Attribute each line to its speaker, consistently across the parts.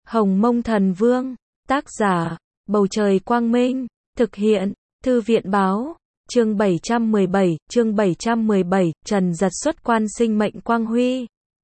Speaker 1: Hồng Mông Thần Vương, tác giả, Bầu Trời Quang Minh, thực hiện, Thư viện Báo, chương 717, Trần Giật xuất quan sinh mệnh quang huy.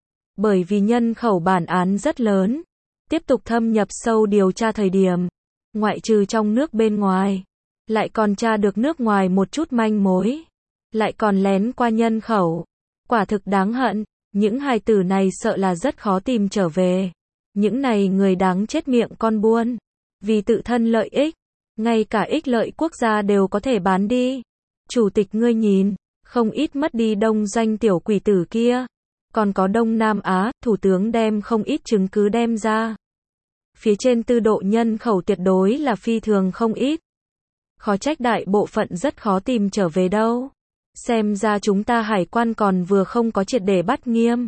Speaker 1: Bởi vì nhân khẩu bản án rất lớn, tiếp tục thâm nhập sâu điều tra thời điểm, ngoại trừ trong nước bên ngoài, lại còn tra được nước ngoài một chút manh mối, lại còn lén qua nhân khẩu, quả thực đáng hận, những hài tử này sợ là rất khó tìm trở về. Những này người đáng chết miệng con buôn, vì tự thân lợi ích, ngay cả ích lợi quốc gia đều có thể bán đi. Chủ tịch ngươi nhìn, không ít mất đi đông doanh tiểu quỷ tử kia, còn có Đông Nam Á, thủ tướng đem không ít chứng cứ đem ra. Phía trên tư độ nhân khẩu tuyệt đối là phi thường không ít. Khó trách đại bộ phận rất khó tìm trở về đâu. Xem ra chúng ta hải quan còn vừa không có triệt để bắt nghiêm.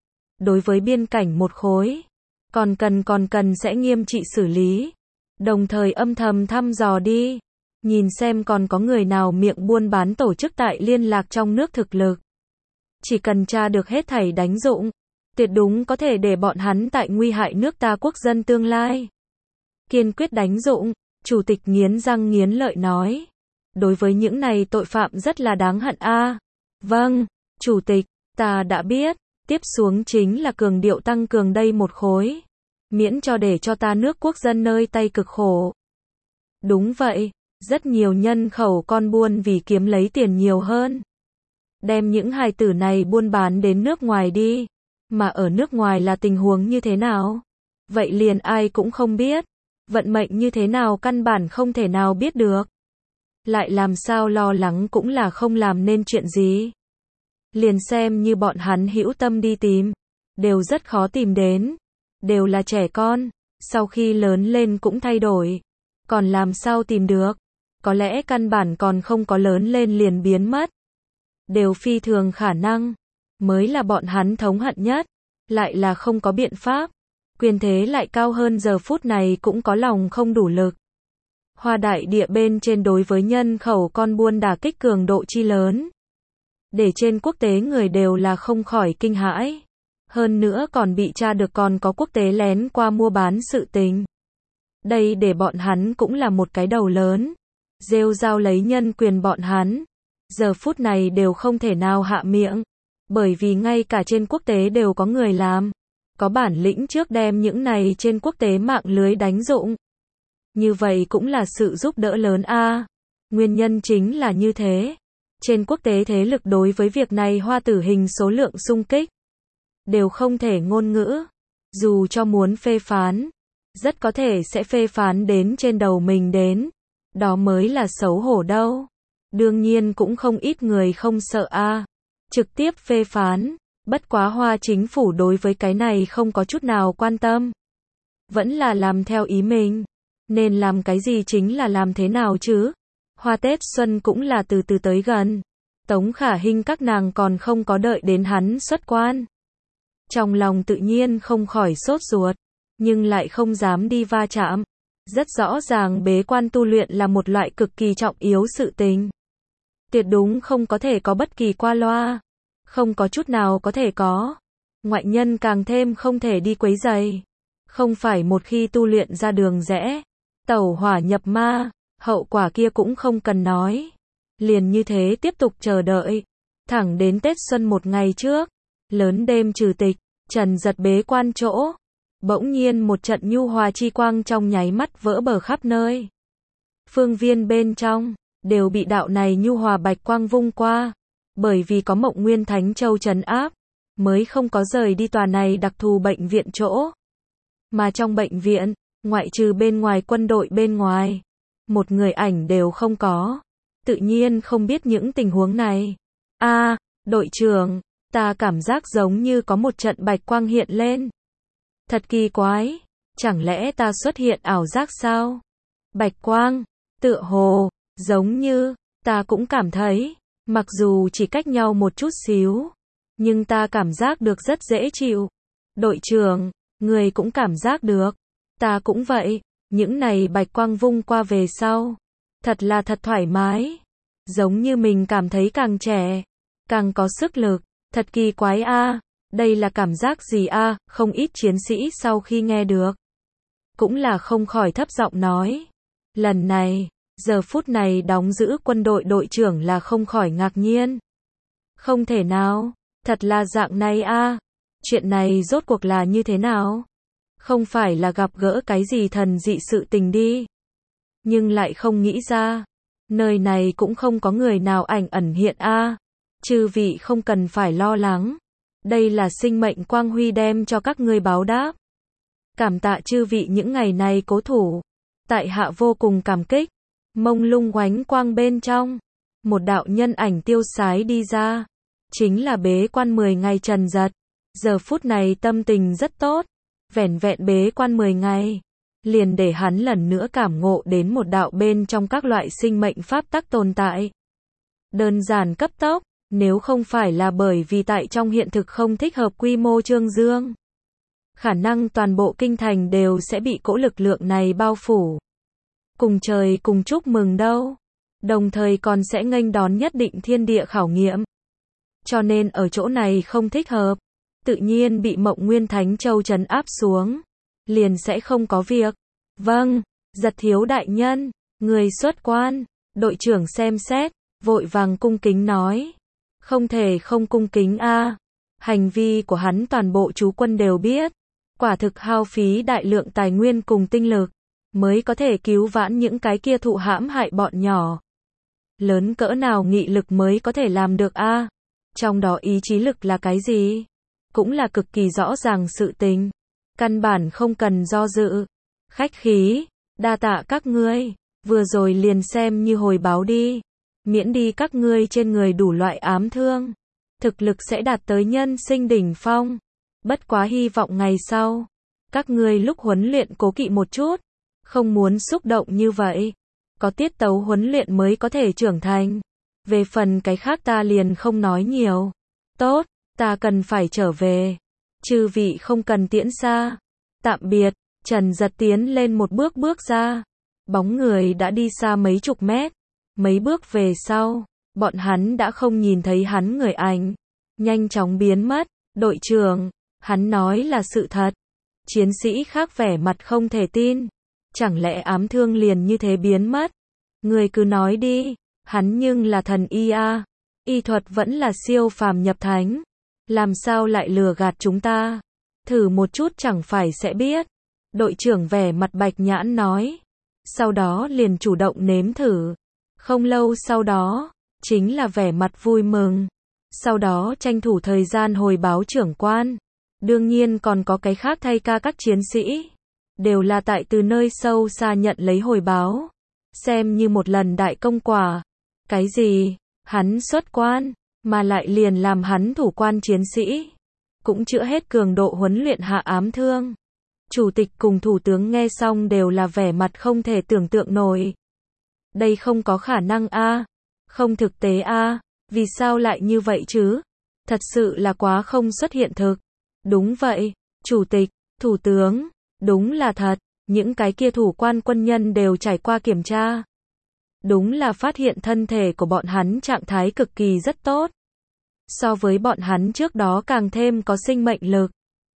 Speaker 1: Đối với biên cảnh một khối, còn cần sẽ nghiêm trị xử lý. Đồng thời âm thầm thăm dò đi, nhìn xem còn có người nào miệng buôn bán tổ chức tại liên lạc trong nước thực lực. Chỉ cần tra được hết thảy đánh dụng, tuyệt đúng có thể để bọn hắn tại nguy hại nước ta quốc dân tương lai. Kiên quyết đánh dụng, chủ tịch nghiến răng nghiến lợi nói. Đối với những này tội phạm rất là đáng hận a. Vâng, chủ tịch, ta đã biết, tiếp xuống chính là cường điệu tăng cường đây một khối. Miễn cho để cho ta nước quốc dân nơi tay cực khổ. Đúng vậy, rất nhiều nhân khẩu con buôn vì kiếm lấy tiền nhiều hơn. Đem những hài tử này buôn bán đến nước ngoài đi. Mà ở nước ngoài là tình huống như thế nào? Vậy liền ai cũng không biết. Vận mệnh như thế nào căn bản không thể nào biết được. Lại làm sao lo lắng cũng là không làm nên chuyện gì. Liền xem như bọn hắn hữu tâm đi tìm, đều rất khó tìm đến. Đều là trẻ con, sau khi lớn lên cũng thay đổi. Còn làm sao tìm được? Có lẽ căn bản còn không có lớn lên liền biến mất. Đều phi thường khả năng, mới là bọn hắn thống hận nhất, lại là không có biện pháp. Quyền thế lại cao hơn giờ phút này cũng có lòng không đủ lực. Hoa đại địa bên trên đối với nhân khẩu con buôn đả kích cường độ chi lớn. Để trên quốc tế người đều là không khỏi kinh hãi. Hơn nữa còn bị tra được còn có quốc tế lén qua mua bán sự tình. Đây để bọn hắn cũng là một cái đầu lớn. Rêu rao lấy nhân quyền bọn hắn. Giờ phút này đều không thể nào hạ miệng. Bởi vì ngay cả trên quốc tế đều có người làm. Có bản lĩnh trước đem những này trên quốc tế mạng lưới đánh dụng. Như vậy cũng là sự giúp đỡ lớn a. Nguyên nhân chính là như thế. Trên quốc tế thế lực đối với việc này hoa tử hình số lượng xung kích. Đều không thể ngôn ngữ. Dù cho muốn phê phán, rất có thể sẽ phê phán đến trên đầu mình đến. Đó mới là xấu hổ đâu. Đương nhiên cũng không ít người không sợ a. Trực tiếp phê phán. Bất quá Hoa chính phủ đối với cái này không có chút nào quan tâm. Vẫn là làm theo ý mình. Nên làm cái gì chính là làm thế nào chứ. Hoa Tết Xuân cũng là từ từ tới gần. Tống Khả Hinh các nàng còn không có đợi đến hắn xuất quan. Trong lòng tự nhiên không khỏi sốt ruột, nhưng lại không dám đi va chạm. Rất rõ ràng bế quan tu luyện là một loại cực kỳ trọng yếu sự tình. Tuyệt đúng không có thể có bất kỳ qua loa. Không có chút nào có thể có. Ngoại nhân càng thêm không thể đi quấy rầy. Không phải một khi tu luyện ra đường rẽ, tẩu hỏa nhập ma, hậu quả kia cũng không cần nói. Liền như thế tiếp tục chờ đợi. Thẳng đến Tết Xuân một ngày trước. Lớn đêm trừ tịch, Trần Giật bế quan chỗ. Bỗng nhiên một trận nhu hòa chi quang trong nháy mắt vỡ bờ khắp nơi. Phương viên bên trong, đều bị đạo này nhu hòa bạch quang vung qua. Bởi vì có Mộng Nguyên Thánh Châu trấn áp, mới không có rời đi tòa này đặc thù bệnh viện chỗ. Mà trong bệnh viện, ngoại trừ bên ngoài quân đội bên ngoài, một người ảnh đều không có. Tự nhiên không biết những tình huống này. Đội trưởng, ta cảm giác giống như có một trận bạch quang hiện lên. Thật kỳ quái, chẳng lẽ ta xuất hiện ảo giác sao? Bạch quang, tựa hồ, giống như, ta cũng cảm thấy, mặc dù chỉ cách nhau một chút xíu, nhưng ta cảm giác được rất dễ chịu. Đội trưởng, người cũng cảm giác được, ta cũng vậy, những này bạch quang vung qua về sau, thật là thật thoải mái. Giống như mình cảm thấy càng trẻ, càng có sức lực, thật kỳ quái a. Đây là cảm giác gì a? Không ít chiến sĩ sau khi nghe được cũng là không khỏi thấp giọng nói. Lần này, giờ phút này đóng giữ quân đội đội trưởng là không khỏi ngạc nhiên. Không thể nào, thật là dạng này a. Chuyện này rốt cuộc là như thế nào? Không phải là gặp gỡ cái gì thần dị sự tình đi. Nhưng lại không nghĩ ra, nơi này cũng không có người nào ảnh ẩn hiện a. Chư vị không cần phải lo lắng. Đây là sinh mệnh quang huy đem cho các ngươi báo đáp. Cảm tạ chư vị những ngày này cố thủ. Tại hạ vô cùng cảm kích. Mông lung oánh quang bên trong, một đạo nhân ảnh tiêu sái đi ra. Chính là bế quan 10 ngày Trần Giật. Giờ phút này tâm tình rất tốt. Vẻn vẹn bế quan 10 ngày. Liền để hắn lần nữa cảm ngộ đến một đạo bên trong các loại sinh mệnh pháp tắc tồn tại. Đơn giản cấp tốc, nếu không phải là bởi vì tại trong hiện thực không thích hợp quy mô Trương Dương. Khả năng toàn bộ kinh thành đều sẽ bị cỗ lực lượng này bao phủ. Cùng trời cùng chúc mừng đâu. Đồng thời còn sẽ nghênh đón nhất định thiên địa khảo nghiệm. Cho nên ở chỗ này không thích hợp. Tự nhiên bị Mộng Nguyên Thánh Châu trấn áp xuống. Liền sẽ không có việc. Vâng, Giật thiếu đại nhân, người xuất quan. Đội trưởng xem xét, vội vàng cung kính nói. Không thể không cung kính a. Hành vi của hắn toàn bộ chú quân đều biết. Quả thực hao phí đại lượng tài nguyên cùng tinh lực. Mới có thể cứu vãn những cái kia thụ hãm hại bọn nhỏ. Lớn cỡ nào nghị lực mới có thể làm được a? Trong đó ý chí lực là cái gì? Cũng là cực kỳ rõ ràng sự tình. Căn bản không cần do dự. Khách khí, đa tạ các ngươi. Vừa rồi liền xem như hồi báo đi. Miễn đi các ngươi trên người đủ loại ám thương. Thực lực sẽ đạt tới nhân sinh đỉnh phong. Bất quá hy vọng ngày sau. Các ngươi lúc huấn luyện cố kỵ một chút. Không muốn xúc động như vậy. Có tiết tấu huấn luyện mới có thể trưởng thành. Về phần cái khác ta liền không nói nhiều. Tốt, ta cần phải trở về. Chư vị không cần tiễn xa. Tạm biệt, Trần Giật tiến lên một bước bước ra. Bóng người đã đi xa mấy chục mét. Mấy bước về sau, bọn hắn đã không nhìn thấy hắn người ảnh. Nhanh chóng biến mất. Đội trưởng, hắn nói là sự thật. Chiến sĩ khác vẻ mặt không thể tin. Chẳng lẽ ám thương liền như thế biến mất? Người cứ nói đi, hắn nhưng là thần y a. Y thuật vẫn là siêu phàm nhập thánh. Làm sao lại lừa gạt chúng ta? Thử một chút chẳng phải sẽ biết. Đội trưởng vẻ mặt bạch nhãn nói. Sau đó liền chủ động nếm thử. Không lâu sau đó, chính là vẻ mặt vui mừng. Sau đó tranh thủ thời gian hồi báo trưởng quan. Đương nhiên còn có cái khác thay ca các chiến sĩ. Đều là tại từ nơi sâu xa nhận lấy hồi báo. Xem như một lần đại công quả. Cái gì? Hắn xuất quan, mà lại liền làm hắn thủ quan chiến sĩ. Cũng chữa hết cường độ huấn luyện hạ ám thương. Chủ tịch cùng thủ tướng nghe xong đều là vẻ mặt không thể tưởng tượng nổi. Đây không có khả năng a, không thực tế a, vì sao lại như vậy chứ? Thật sự là quá không xuất hiện thực. Đúng vậy, chủ tịch, thủ tướng, đúng là thật, những cái kia thủ quan quân nhân đều trải qua kiểm tra. Đúng là phát hiện thân thể của bọn hắn trạng thái cực kỳ rất tốt. So với bọn hắn trước đó càng thêm có sinh mệnh lực.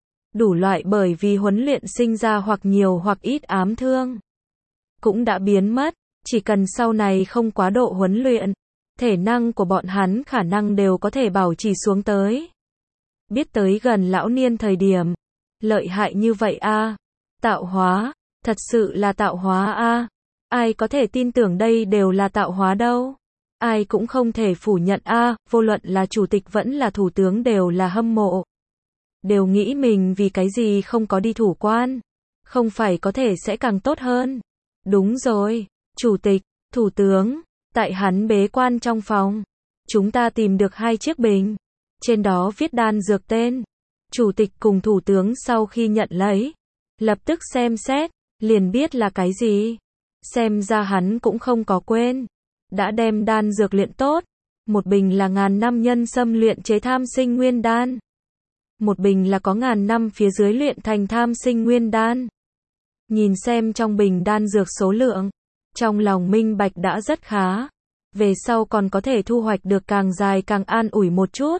Speaker 1: Đủ loại bởi vì huấn luyện sinh ra hoặc nhiều hoặc ít ám thương. Cũng đã biến mất, chỉ cần sau này không quá độ huấn luyện. Thể năng của bọn hắn khả năng đều có thể bảo trì xuống tới. Biết tới gần lão niên thời điểm. Lợi hại như vậy a. Tạo hóa, thật sự là tạo hóa a. Ai có thể tin tưởng đây đều là tạo hóa đâu. Ai cũng không thể phủ nhận a, vô luận là chủ tịch vẫn là thủ tướng đều là hâm mộ. Đều nghĩ mình vì cái gì không có đi thủ quan. Không phải có thể sẽ càng tốt hơn. Đúng rồi, chủ tịch, thủ tướng, tại hắn bế quan trong phòng. Chúng ta tìm được 2 chiếc bình. Trên đó viết đan dược tên. Chủ tịch cùng thủ tướng sau khi nhận lấy. Lập tức xem xét, liền biết là cái gì. Xem ra hắn cũng không có quên. Đã đem đan dược luyện tốt. Một bình là 1000 năm nhân sâm luyện chế tham sinh nguyên đan. Một bình là có 1000 năm phía dưới luyện thành tham sinh nguyên đan. Nhìn xem trong bình đan dược số lượng. Trong lòng minh bạch đã rất khá. Về sau còn có thể thu hoạch được càng dài càng an ủi một chút.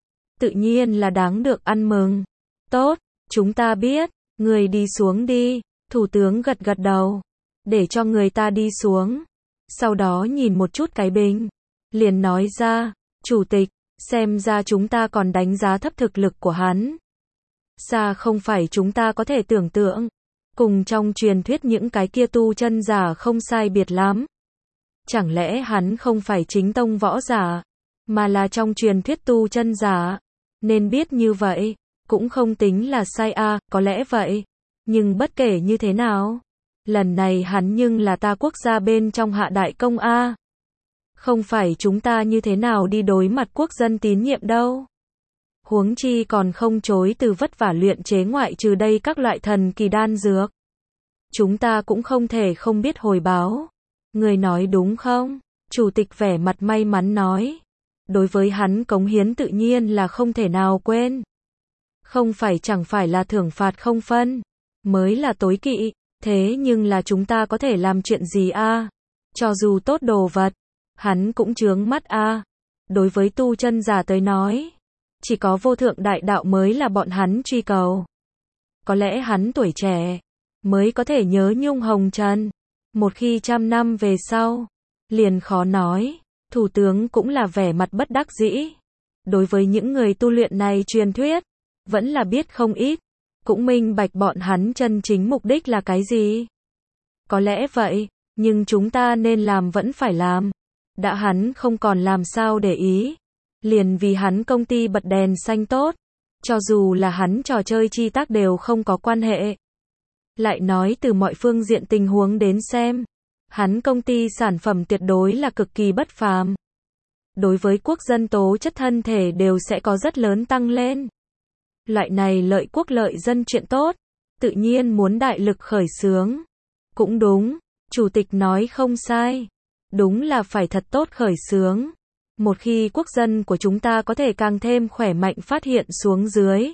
Speaker 1: Tự nhiên là đáng được ăn mừng. Tốt, chúng ta biết. Người đi xuống đi. Thủ tướng gật gật đầu, để cho người ta đi xuống. Sau đó nhìn một chút cái bình, liền nói ra, Chủ tịch, xem ra chúng ta còn đánh giá thấp thực lực của hắn. Xa không phải chúng ta có thể tưởng tượng, cùng trong truyền thuyết những cái kia tu chân giả không sai biệt lắm. Chẳng lẽ hắn không phải chính tông võ giả, mà là trong truyền thuyết tu chân giả, nên biết như vậy, cũng không tính là sai a, có lẽ vậy. Nhưng bất kể như thế nào, lần này hắn nhưng là ta quốc gia bên trong hạ đại công a. Không phải chúng ta như thế nào đi đối mặt quốc dân tín nhiệm đâu. Huống chi còn không chối từ vất vả luyện chế ngoại trừ đây các loại thần kỳ đan dược. Chúng ta cũng không thể không biết hồi báo. Người nói đúng không? Chủ tịch vẻ mặt may mắn nói. Đối với hắn cống hiến tự nhiên là không thể nào quên. Không phải chẳng phải là thưởng phạt không phân, mới là tối kỵ, thế nhưng là chúng ta có thể làm chuyện gì a? Cho dù tốt đồ vật, hắn cũng chướng mắt a. Đối với tu chân giả tới nói, chỉ có vô thượng đại đạo mới là bọn hắn truy cầu. Có lẽ hắn tuổi trẻ, mới có thể nhớ nhung hồng trần. Một khi 100 năm về sau, liền khó nói. Thủ tướng cũng là vẻ mặt bất đắc dĩ. Đối với những người tu luyện này truyền thuyết, vẫn là biết không ít. Cũng minh bạch bọn hắn chân chính mục đích là cái gì. Có lẽ vậy, nhưng chúng ta nên làm vẫn phải làm. Đã hắn không còn làm sao để ý. Liền vì hắn công ty bật đèn xanh tốt. Cho dù là hắn trò chơi chi tác đều không có quan hệ. Lại nói từ mọi phương diện tình huống đến xem, hắn công ty sản phẩm tuyệt đối là cực kỳ bất phàm. Đối với quốc dân tố chất thân thể đều sẽ có rất lớn tăng lên. Loại này lợi quốc lợi dân chuyện tốt, tự nhiên muốn đại lực khởi xướng. Cũng đúng, Chủ tịch nói không sai. Đúng là phải thật tốt khởi xướng. Một khi quốc dân của chúng ta có thể càng thêm khỏe mạnh phát hiện xuống dưới,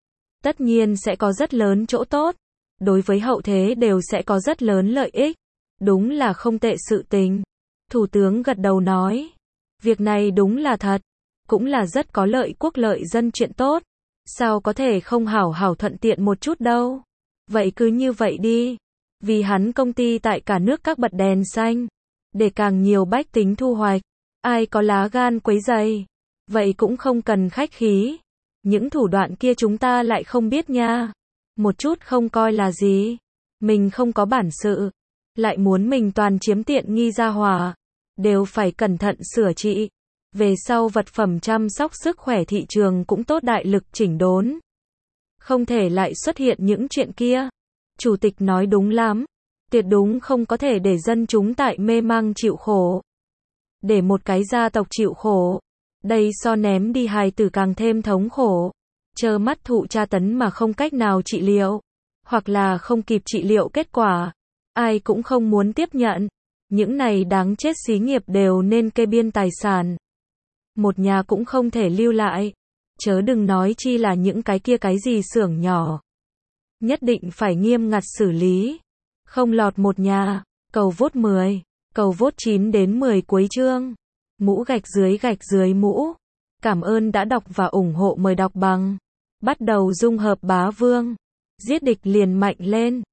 Speaker 1: tất nhiên sẽ có rất lớn chỗ tốt. Đối với hậu thế đều sẽ có rất lớn lợi ích. Đúng là không tệ sự tình. Thủ tướng gật đầu nói. Việc này đúng là thật. Cũng là rất có lợi quốc lợi dân chuyện tốt. Sao có thể không hảo hảo thuận tiện một chút đâu. Vậy cứ như vậy đi. Vì hắn công ty tại cả nước các bật đèn xanh. Để càng nhiều bách tính thu hoạch. Ai có lá gan quấy rầy. Vậy cũng không cần khách khí. Những thủ đoạn kia chúng ta lại không biết nha. Một chút không coi là gì. Mình không có bản sự. Lại muốn mình toàn chiếm tiện nghi ra hỏa. Đều phải cẩn thận sửa trị. Về sau vật phẩm chăm sóc sức khỏe thị trường cũng tốt đại lực chỉnh đốn. Không thể lại xuất hiện những chuyện kia. Chủ tịch nói đúng lắm. Tuyệt đúng không có thể để dân chúng tại mê mang chịu khổ. Để một cái gia tộc chịu khổ. Đây so ném đi hài tử càng thêm thống khổ. Trơ mắt thụ tra tấn mà không cách nào trị liệu. Hoặc là không kịp trị liệu kết quả. Ai cũng không muốn tiếp nhận. Những này đáng chết xí nghiệp đều nên kê biên tài sản. Một nhà cũng không thể lưu lại. Chớ đừng nói chi là những cái kia cái gì xưởng nhỏ. Nhất định phải nghiêm ngặt xử lý. Không lọt một nhà. Cầu vốt 10. Cầu vốt 9 đến 10 cuối chương. Mũ gạch dưới mũ. Cảm ơn đã đọc và ủng hộ, mời đọc bằng. Bắt đầu dung hợp bá vương. Giết địch liền mạnh lên.